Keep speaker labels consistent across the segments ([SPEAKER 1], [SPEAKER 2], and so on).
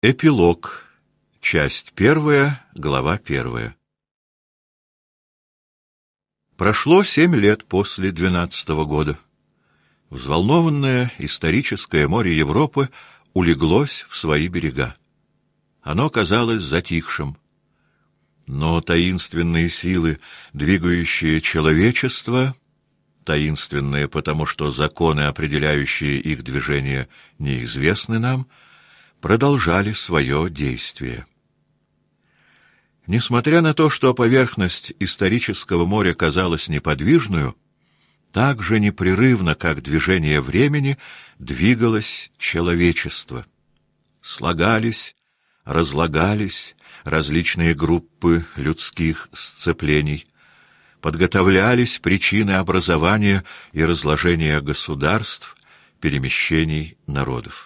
[SPEAKER 1] Эпилог. Часть 1, глава 1. Прошло 7 лет после 12-го года. Взволнованное историческое море Европы улеглось в свои берега. Оно казалось затихшим. Но таинственные силы, двигающие человечество, таинственные потому, что законы, определяющие их движение, неизвестны нам, продолжали свое действие. Несмотря на то, что поверхность исторического моря казалась неподвижную, так же непрерывно, как движение времени, двигалось человечество. Слагались, разлагались различные группы людских сцеплений, подготовлялись причины образования и разложения государств, перемещений народов.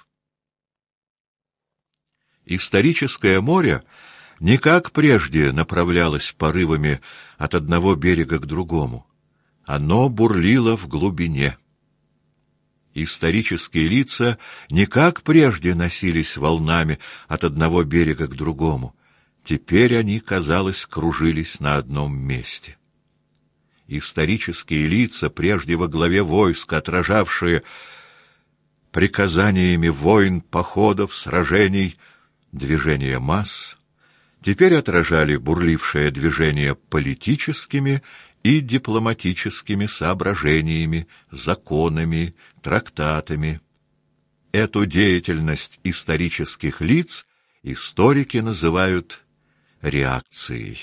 [SPEAKER 1] Историческое море не как прежде направлялось порывами от одного берега к другому. Оно бурлило в глубине. Исторические лица не как прежде носились волнами от одного берега к другому. Теперь они, казалось, кружились на одном месте. Исторические лица, прежде во главе войск, отражавшие приказаниями войн, походов, сражений, движение масс, теперь отражали бурлившее движение политическими и дипломатическими соображениями, законами, трактатами. Эту деятельность исторических лиц историки называют реакцией.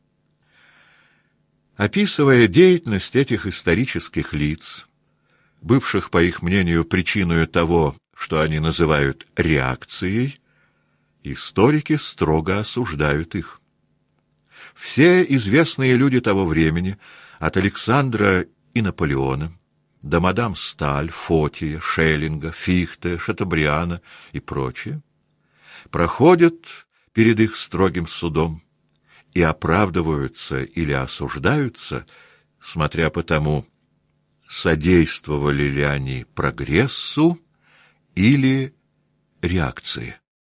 [SPEAKER 1] Описывая деятельность этих исторических лиц, бывших, по их мнению, причиной того, что они называют реакцией, историки строго осуждают их. Все известные люди того времени, от Александра и Наполеона до мадам Сталь, Фотия, Шеллинга, Фихте, Шатобриана и прочие, проходят перед их строгим судом и оправдываются или осуждаются, смотря по тому, содействовали ли они прогрессу или реакции.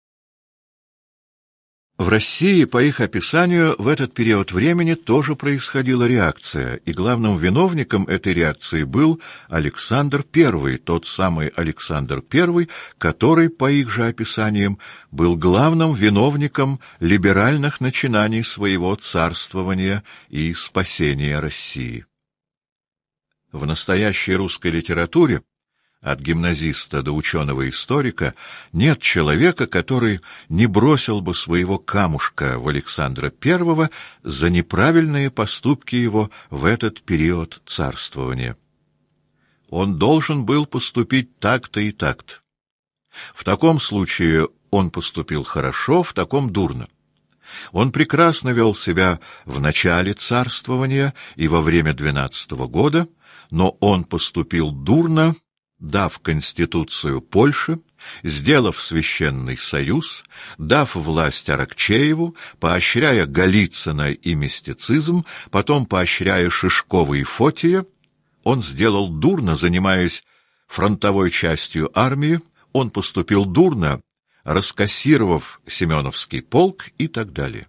[SPEAKER 1] В России, по их описанию, в этот период времени тоже происходила реакция, и главным виновником этой реакции был Александр I, тот самый Александр I, который, по их же описаниям, был главным виновником либеральных начинаний своего царствования и спасения России. В настоящей русской литературе, от гимназиста до ученого-историка, нет человека, который не бросил бы своего камушка в Александра I за неправильные поступки его в этот период царствования. Он должен был поступить так-то и так-то. В таком случае он поступил хорошо, в таком дурно. Он прекрасно вел себя в начале царствования и во время 12-го года, но он поступил дурно, дав Конституцию Польши, сделав Священный Союз, дав власть Аракчееву, поощряя Голицына и мистицизм, потом поощряя Шишкова и Фотия, он сделал дурно, занимаясь фронтовой частью армии, он поступил дурно, раскассировав Семеновский полк и так далее.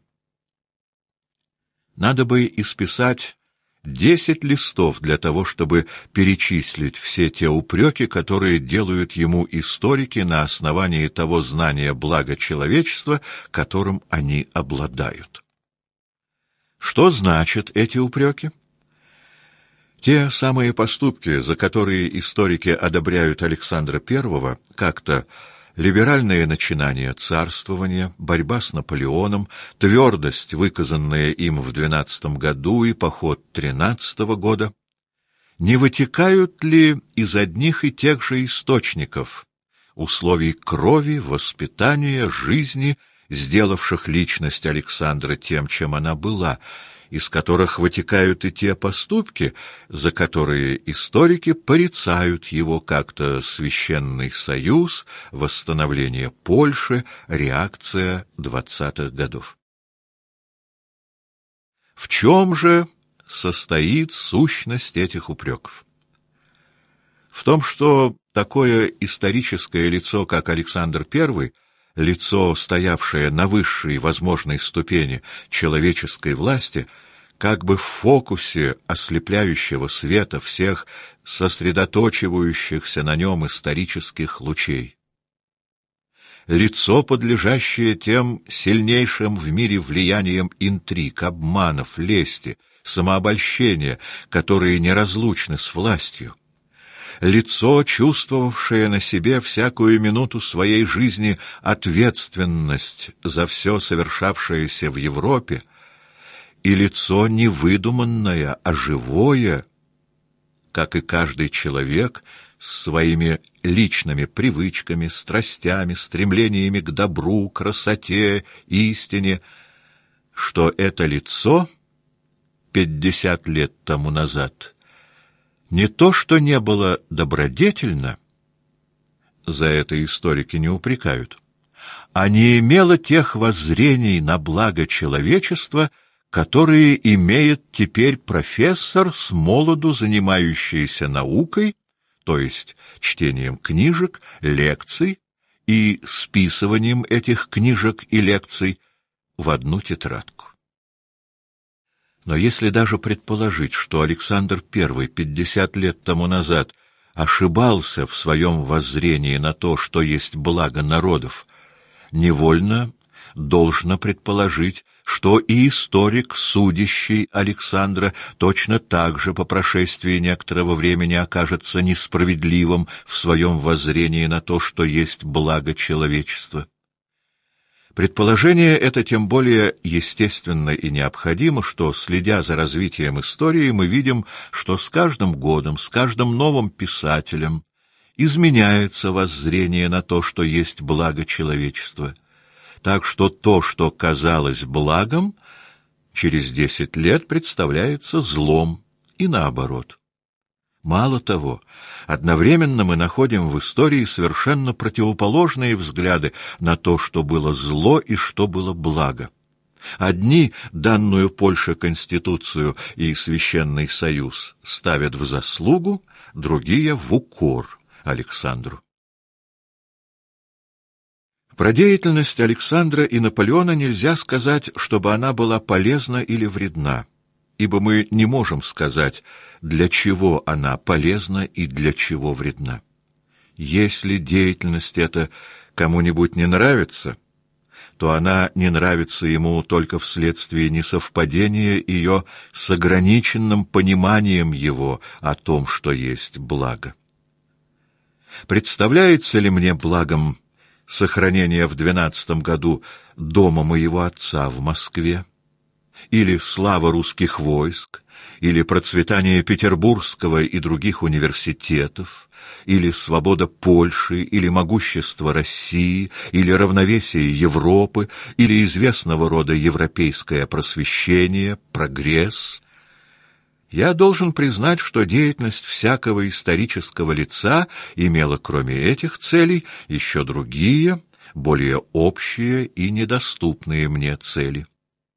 [SPEAKER 1] Надо бы исписать 10 листов для того, чтобы перечислить все те упреки, которые делают ему историки на основании того знания блага человечества, которым они обладают. Что значат эти упреки? Те самые поступки, за которые историки одобряют Александра I, как-то либеральные начинания царствования, борьба с Наполеоном, твердость, выказанная им в 12-м году и поход 13-го года, не вытекают ли из одних и тех же источников, условий крови, воспитания, жизни, сделавших личность Александра тем, чем она была, из которых вытекают и те поступки, за которые историки порицают его, как-то Священный Союз, восстановление Польши, реакция 20-х годов. В чем же состоит сущность этих упреков? В том, что такое историческое лицо, как Александр I, лицо, стоявшее на высшей возможной ступени человеческой власти, как бы в фокусе ослепляющего света всех сосредоточивающихся на нем исторических лучей. Лицо, подлежащее тем сильнейшим в мире влияниям интриг, обманов, лести, самообольщения, которые неразлучны с властью. Лицо, чувствовавшее на себе всякую минуту своей жизни ответственность за все совершавшееся в Европе, и лицо не выдуманное, а живое, как и каждый человек с своими личными привычками, страстями, стремлениями к добру, красоте, истине, что это лицо 50 лет тому назад не то, что не было добродетельно, за это историки не упрекают, а не имело тех воззрений на благо человечества, которые имеет теперь профессор, с молоду занимающийся наукой, то есть чтением книжек, лекций и списыванием этих книжек и лекций в одну тетрадку. Но если даже предположить, что Александр I 50 лет тому назад ошибался в своем воззрении на то, что есть благо народов, невольно должно предположить, что и историк, судящий Александра, точно так же по прошествии некоторого времени окажется несправедливым в своем воззрении на то, что есть благо человечества. Предположение это тем более естественно и необходимо, что, следя за развитием истории, мы видим, что с каждым годом, с каждым новым писателем изменяется воззрение на то, что есть благо человечества. Так что то, что казалось благом, через 10 лет представляется злом, и наоборот. Мало того, одновременно мы находим в истории совершенно противоположные взгляды на то, что было зло и что было благо. Одни данную Польше Конституцию и Священный Союз ставят в заслугу, другие — в укор Александру. Про деятельность Александра и Наполеона нельзя сказать, чтобы она была полезна или вредна, ибо мы не можем сказать, для чего она полезна и для чего вредна. Если деятельность эта кому-нибудь не нравится, то она не нравится ему только вследствие несовпадения ее с ограниченным пониманием его о том, что есть благо. Представляется ли мне благом сохранение в 12 году дома моего отца в Москве, или слава русских войск, или процветание Петербургского и других университетов, или свобода Польши, или могущество России, или равновесие Европы, или известного рода европейское просвещение, прогресс? Я должен признать, что деятельность всякого исторического лица имела, кроме этих целей, еще другие, более общие и недоступные мне цели.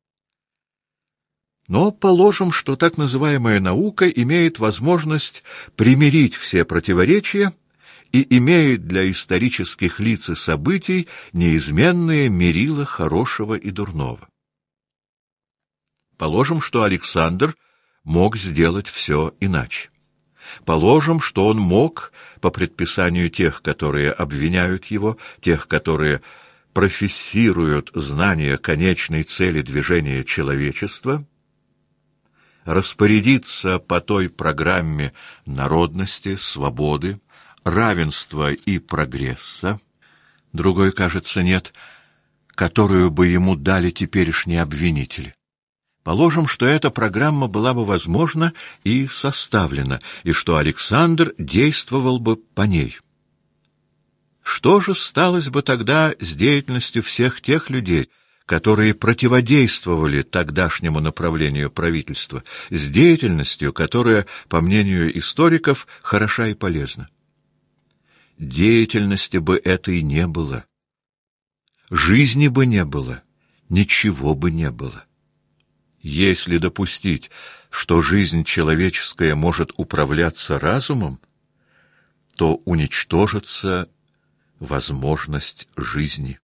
[SPEAKER 1] Но положим, что так называемая наука имеет возможность примирить все противоречия и имеет для исторических лиц и событий неизменные мерила хорошего и дурного. Положим, что Александр мог сделать все иначе. Положим, что он мог, по предписанию тех, которые обвиняют его, тех, которые профессируют знание конечной цели движения человечества, распорядиться по той программе народности, свободы, равенства и прогресса, другой, кажется, нет, которую бы ему дали теперешние обвинители. Положим, что эта программа была бы возможна и составлена, и что Александр действовал бы по ней. Что же сталось бы тогда с деятельностью всех тех людей, которые противодействовали тогдашнему направлению правительства, с деятельностью, которая, по мнению историков, хороша и полезна? Деятельности бы этой не было. Жизни бы не было, ничего бы не было. Если допустить, что жизнь человеческая может управляться разумом, то уничтожится возможность жизни.